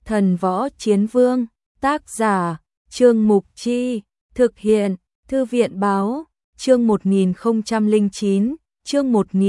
Thần Võ Chiến Vương, tác giả, Trương Mục Chi, thực hiện, Thư viện Báo, chương 1009, chương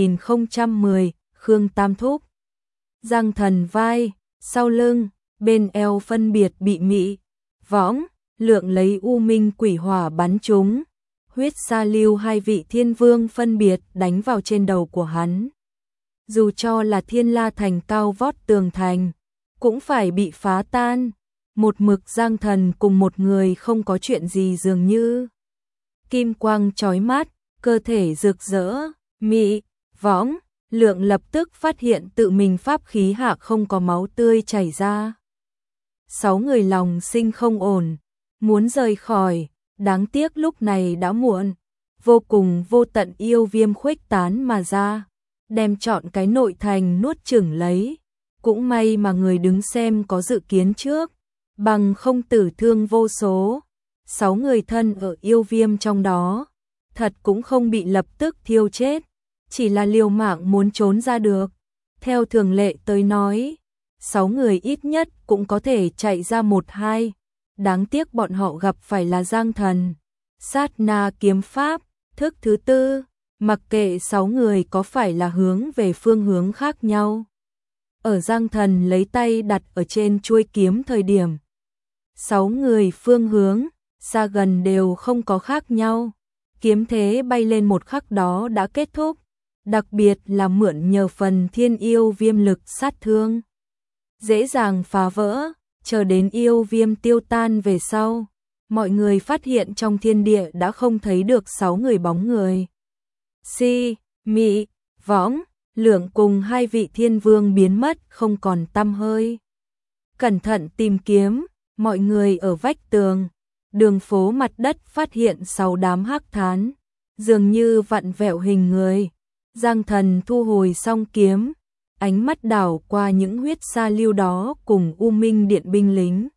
1010, Khương Tam Thúc. Giang Thần vai, sau lưng, bên eo phân biệt bị mị, võng, lượng lấy u minh quỷ hỏa bắn trúng. Huyết sa lưu hai vị thiên vương phân biệt đánh vào trên đầu của hắn. Dù cho là Thiên La Thành cao vót tường thành, cũng phải bị phá tan. Một mực Giang Thần cùng một người không có chuyện gì dường như. Kim quang chói mắt, cơ thể rực rỡ, mị, võng, lượng lập tức phát hiện tự mình pháp khí hạ không có máu tươi chảy ra. 6 người lòng sinh không ổn, muốn rời khỏi, đáng tiếc lúc này đã muộn. Vô cùng vô tận yêu viêm khuếch tán mà ra, đem trọn cái nội thành nuốt chửng lấy. Cũng may mà người đứng xem có dự kiến trước, bằng không tử thương vô số. 6 người thân ở yêu viêm trong đó, thật cũng không bị lập tức thiêu chết, chỉ là liều mạng muốn trốn ra được. Theo thường lệ tới nói, 6 người ít nhất cũng có thể chạy ra 1-2. Đáng tiếc bọn họ gặp phải là Giang Thần. Sát na kiếm pháp, thức thứ tư, mặc kệ 6 người có phải là hướng về phương hướng khác nhau. Ở Giang Thần lấy tay đặt ở trên chuôi kiếm thời điểm, 6 người phương hướng, xa gần đều không có khác nhau. Kiếm thế bay lên một khắc đó đã kết thúc, đặc biệt là mượn nhờ phần thiên yêu viêm lực sát thương. Dễ dàng phá vỡ, chờ đến yêu viêm tiêu tan về sau. Mọi người phát hiện trong thiên địa đã không thấy được 6 người bóng người. Si, mị, võng, lượng cùng 2 vị thiên vương biến mất không còn tăm hơi. Cẩn thận tìm kiếm, mọi người ở vách tường, đường phố mặt đất phát hiện 6 đám hắc thán, dường như vặn vẹo hình người. Giang Thần thu hồi xong kiếm, ánh mắt đảo qua những huyết sa lưu đó cùng u minh điện binh lính.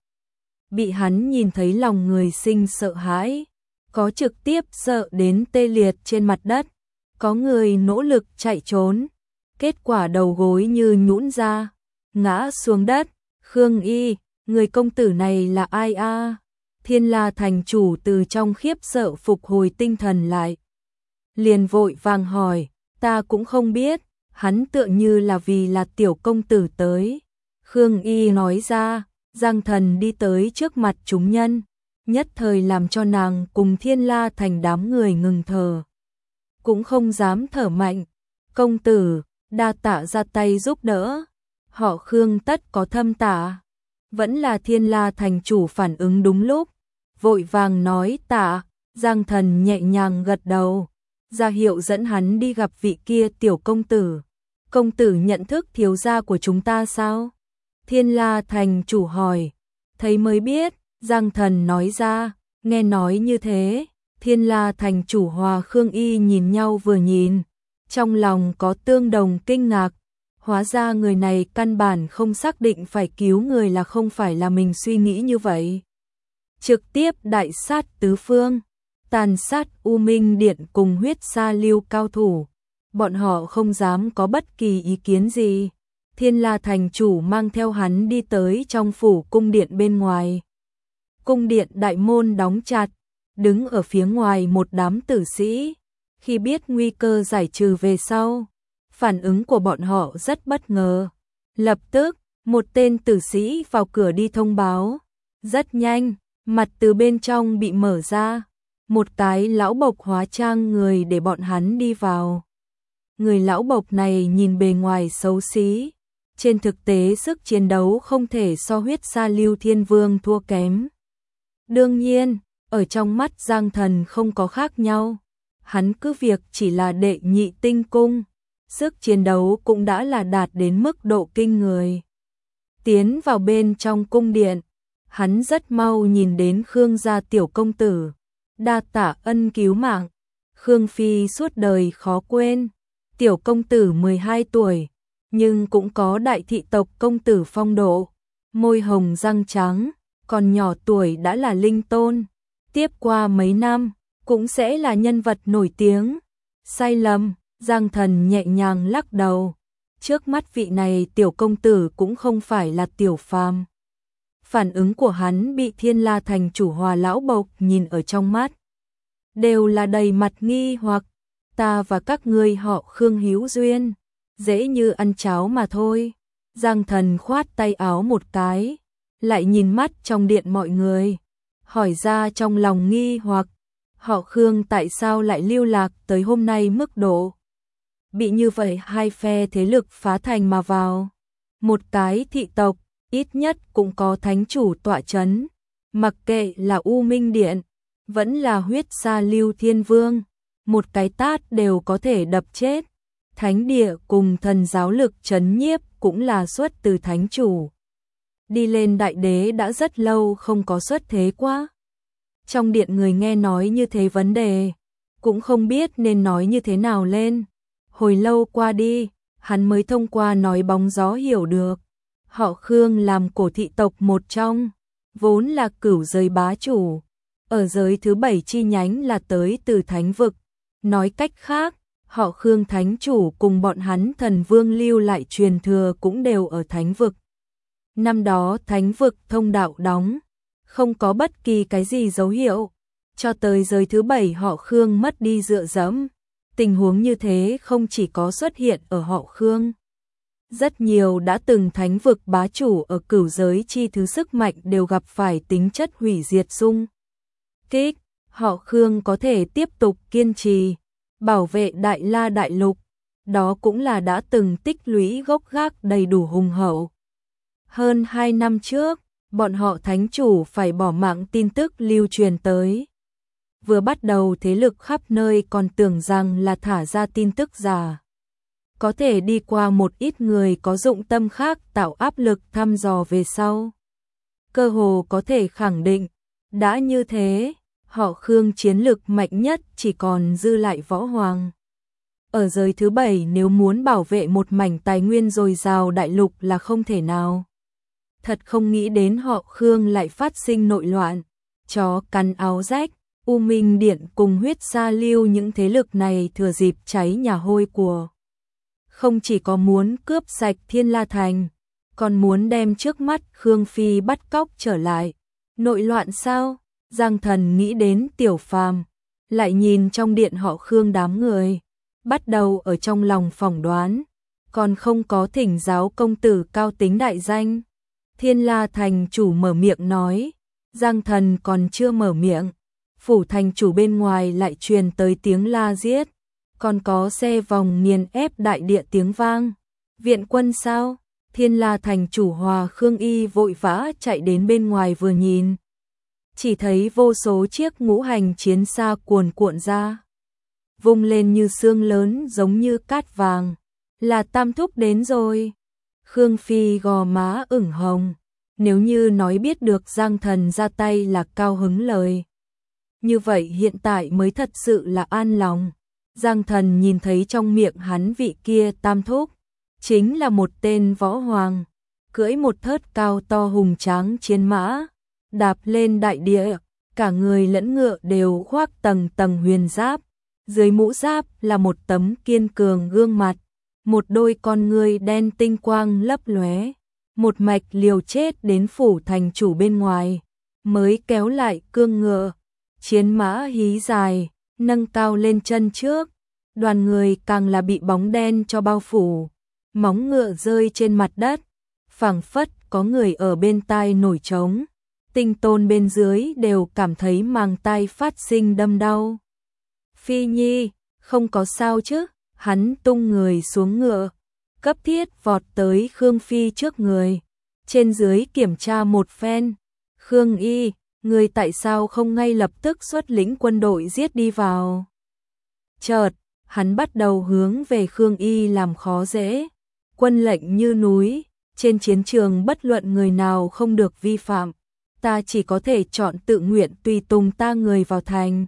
Bị hắn nhìn thấy lòng người sinh sợ hãi, có trực tiếp sợ đến tê liệt trên mặt đất, có người nỗ lực chạy trốn, kết quả đầu gối như nhũn ra, ngã xuống đất. Khương Y, người công tử này là ai a? Thiên La thành chủ từ trong khiếp sợ phục hồi tinh thần lại, liền vội vàng hỏi, ta cũng không biết, hắn tựa như là vì là tiểu công tử tới. Khương Y nói ra. Giang Thần đi tới trước mặt chúng nhân, nhất thời làm cho nàng cùng Thiên La thành đám người ngừng thở, cũng không dám thở mạnh. Công tử, đa tạ ra tay giúp đỡ. Họ Khương tất có thâm tạ. Vẫn là Thiên La thành chủ phản ứng đúng lúc, vội vàng nói tạ. Giang Thần nhẹ nhàng gật đầu, ra hiệu dẫn hắn đi gặp vị kia tiểu công tử. Công tử nhận thức thiếu gia của chúng ta sao? Thiên La thành chủ hỏi. Thấy mới biết, Giang Thần nói ra. Nghe nói như thế, Thiên La thành chủ hòa Khương Y nhìn nhau vừa nhìn, trong lòng có tương đồng kinh ngạc. Hóa ra người này căn bản không xác định phải cứu người là không phải là mình suy nghĩ như vậy. Trực tiếp đại sát tứ phương, tàn sát U Minh Điện cùng huyết sa lưu cao thủ. Bọn họ không dám có bất kỳ ý kiến gì. Thiên La thành chủ mang theo hắn đi tới trong phủ cung điện bên ngoài. Cung điện đại môn đóng chặt, đứng ở phía ngoài một đám tử sĩ. Khi biết nguy cơ giải trừ về sau, phản ứng của bọn họ rất bất ngờ. Lập tức, một tên tử sĩ vào cửa đi thông báo. Rất nhanh, mặt từ bên trong bị mở ra. Một cái lão bộc hóa trang người để bọn hắn đi vào. Người lão bộc này nhìn bề ngoài xấu xí, trên thực tế sức chiến đấu không thể so huyết sa lưu thiên vương thua kém. Đương nhiên, ở trong mắt Giang Thần không có khác nhau. Hắn cứ việc chỉ là đệ nhị tinh cung, sức chiến đấu cũng đã là đạt đến mức độ kinh người. Tiến vào bên trong cung điện, hắn rất mau nhìn đến Khương gia tiểu công tử. Đa tạ ân cứu mạng, Khương Phi suốt đời khó quên. Tiểu công tử 12 tuổi, nhưng cũng có đại thị tộc công tử phong độ, môi hồng răng trắng, còn nhỏ tuổi đã là linh tôn. Tiếp qua mấy năm, cũng sẽ là nhân vật nổi tiếng. Sai lầm, Giang Thần nhẹ nhàng lắc đầu. Trước mắt vị này tiểu công tử cũng không phải là tiểu phàm. Phản ứng của hắn bị Thiên La thành chủ Hòa lão bộc nhìn ở trong mắt, đều là đầy mặt nghi hoặc. Ta và các ngươi họ Khương hữu duyên, dễ như ăn cháo mà thôi. Giang Thần khoát tay áo một cái, lại nhìn mắt trong điện mọi người, hỏi ra trong lòng nghi hoặc, họ Khương tại sao lại lưu lạc tới hôm nay mức độ bị như vậy. Hai phe thế lực phá thành mà vào, một cái thị tộc ít nhất cũng có thánh chủ tọa chấn, mặc kệ là U Minh Điện vẫn là Huyết Sa Lưu Thiên Vương, một cái tát đều có thể đập chết. Thánh địa cùng thần giáo lực trấn nhiếp cũng là xuất từ thánh chủ. Đi lên đại đế đã rất lâu không có xuất thế quá. Trong điện người nghe nói như thế vấn đề, cũng không biết nên nói như thế nào lên. Hồi lâu qua đi, hắn mới thông qua nói bóng gió hiểu được. Họ Khương làm cổ thị tộc một trong, vốn là cửu giới bá chủ. Ở giới thứ 7 chi nhánh là tới từ thánh vực. Nói cách khác, họ Khương thánh chủ cùng bọn hắn thần vương lưu lại truyền thừa cũng đều ở thánh vực. Năm đó thánh vực thông đạo đóng, không có bất kỳ cái gì dấu hiệu, cho tới giới thứ 7 họ Khương mất đi dựa dẫm. Tình huống như thế không chỉ có xuất hiện ở họ Khương. Rất nhiều đã từng thánh vực bá chủ ở cửu giới chi thứ sức mạnh đều gặp phải tính chất hủy diệt xung kích. Họ Khương có thể tiếp tục kiên trì, bảo vệ Đại La Đại Lục, đó cũng là đã từng tích lũy gốc gác đầy đủ hùng hậu. Hơn 2 năm trước, bọn họ thánh chủ phải bỏ mạng tin tức lưu truyền tới. Vừa bắt đầu thế lực khắp nơi còn tưởng rằng là thả ra tin tức giả. Có thể đi qua một ít người có dụng tâm khác tạo áp lực thăm dò về sau. Cơ hồ có thể khẳng định, đã như thế, họ Khương chiến lực mạnh nhất chỉ còn dư lại Võ Hoàng. Ở giới thứ 7 nếu muốn bảo vệ một mảnh tài nguyên dồi dào đại lục là không thể nào. Thật không nghĩ đến họ Khương lại phát sinh nội loạn, chó cắn áo rách, U Minh Điện cùng Huyết Sa Lưu những thế lực này thừa dịp cháy nhà hôi của. Không chỉ có muốn cướp sạch Thiên La Thành, còn muốn đem trước mắt Khương Phi bắt cóc trở lại. Nội loạn sao? Giang Thần nghĩ đến Tiểu Phàm, lại nhìn trong điện họ Khương đám người, bắt đầu ở trong lòng phỏng đoán, còn không có thỉnh giáo công tử cao tính đại danh. Thiên La thành chủ mở miệng nói, Giang Thần còn chưa mở miệng, phủ thành chủ bên ngoài lại truyền tới tiếng la giết, còn có xe vòng nghiền ép đại địa tiếng vang. Viện quân sao? Thiên La thành chủ Hòa Khương Y vội vã chạy đến bên ngoài vừa nhìn, chỉ thấy vô số chiếc ngũ hành chiến xa cuồn cuộn ra, vung lên như sương lớn giống như cát vàng, là Tam Thúc đến rồi. Khương Phi gò má ửng hồng, nếu như nói biết được Giang Thần ra tay là cao hứng lời. Như vậy hiện tại mới thật sự là an lòng. Giang Thần nhìn thấy trong miệng hắn vị kia Tam Thúc, chính là một tên võ hoàng, cưỡi một thớt cao to hùng tráng chiến mã, đạp lên đại địa, cả người lẫn ngựa đều khoác tầng tầng huyền giáp, dưới mũ giáp là một tấm kiên cường gương mặt, một đôi con ngươi đen tinh quang lấp lóe, một mạch liều chết đến phủ thành chủ bên ngoài, mới kéo lại cương ngựa, chiến mã hí dài, nâng cao lên chân trước, đoàn người càng là bị bóng đen cho bao phủ, móng ngựa rơi trên mặt đất, phảng phất có người ở bên tai nổi trống, tinh tôn bên dưới đều cảm thấy màng tai phát sinh đâm đau. Phi Nhi, không có sao chứ? Hắn tung người xuống ngựa, cấp thiết vọt tới Khương Phi trước người, trên dưới kiểm tra một phen. Khương Y, người tại sao không ngay lập tức xuất lĩnh quân đội giết đi vào? Chợt, hắn bắt đầu hướng về Khương Y làm khó dễ. Quân lệnh như núi, trên chiến trường bất luận người nào không được vi phạm, ta chỉ có thể chọn tự nguyện tùy tùng ta người vào thành.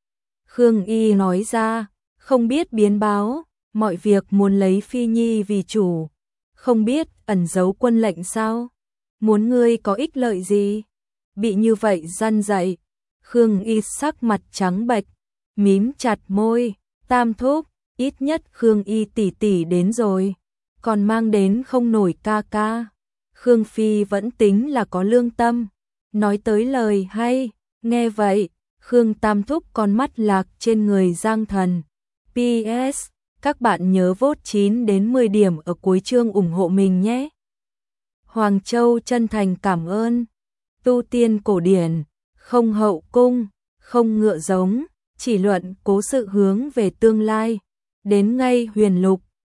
Khương Y nói ra, không biết biến báo, mọi việc muốn lấy Phi Nhi vì chủ, không biết ẩn giấu quân lệnh sao? Muốn ngươi có ích lợi gì? Bị như vậy răn dạy, Khương Y sắc mặt trắng bệch, mím chặt môi, Tam Thúc, ít nhất Khương Y tỷ tỷ đến rồi, còn mang đến không nổi ca ca. Khương Phi vẫn tính là có lương tâm, nói tới lời hay, nghe vậy, Khương Tam Thúc con mắt lạc trên người Giang Thần. PS, các bạn nhớ vote 9 đến 10 điểm ở cuối chương ủng hộ mình nhé. Hoàng Châu chân thành cảm ơn. Tu tiên cổ điển, không hậu cung, không ngựa giống, chỉ luận cố sự hướng về tương lai. Đến ngay huyền lục,